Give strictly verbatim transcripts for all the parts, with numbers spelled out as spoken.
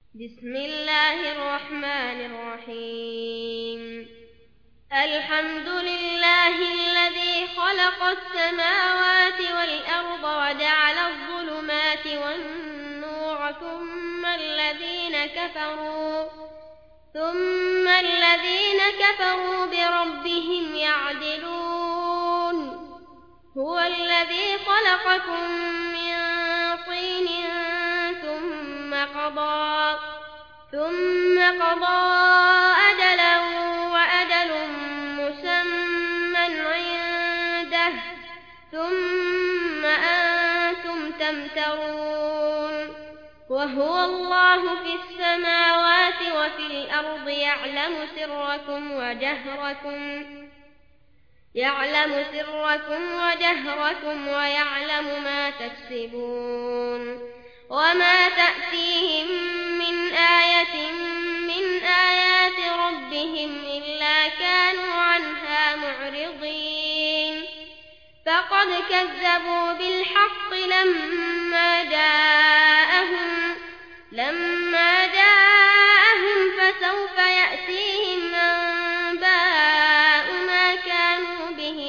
بسم الله الرحمن الرحيم الحمد لله الذي خلق السماوات والأرض وجعل الظلمات والنور ثم الذين كفروا ثم الذين كفروا بربهم يعدلون هو الذي خلقكم من طين ثم قضى ثم قضى أجلا وأجل مسمى عنده ثم أنتم تمترون وهو الله في السماوات وفي الأرض يعلم سركم وجهركم يعلم سركم وجهركم ويعلم ما تكسبون وما تأتيهم من آية من آيات ربهم إلا كانوا عنها معرضين فقد كذبوا بالحق لما جاءهم لما جاءهم فسوف يأتيهم أنباء ما كانوا به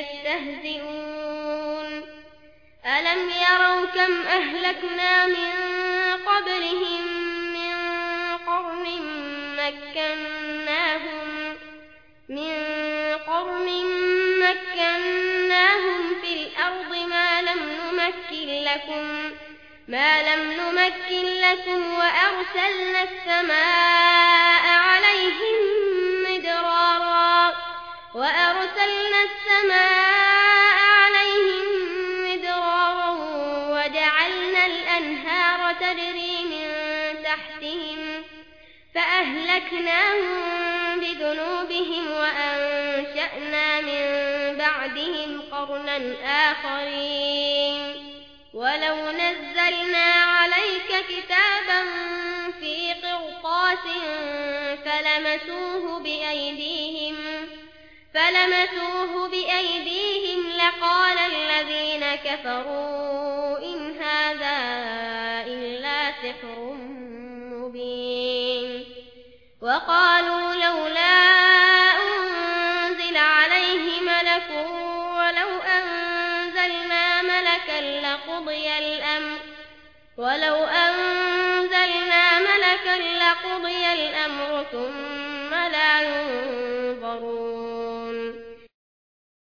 يستهزئون ألم يروا كم أهلكنا من قبلهم من قرن مكناهم من قرن مكناهم في الأرض ما لم نمكن لكم ما لم نمكن لكم وأرسلنا السماء عليهم مدرارا وأرسلنا السماء عليهم مدرارا وجعلنا الأنهار تجري من تحتهم فأهلكناهم بذنوبهم وأنشأنا من بعدهم قرنا آخرين ولو نزلنا عليك كتابا في قرطاس فلمسوه بأيديهم فلمسوه بأيديهم لقال الذين كفروا إن هذا إلا سحر مبين وقالوا لولا أنزل عليه ملك ولو أنزلنا ملكا لقضي الأمر ولو أنزلنا ملكا لقضي الأمر ثم لا ينظرون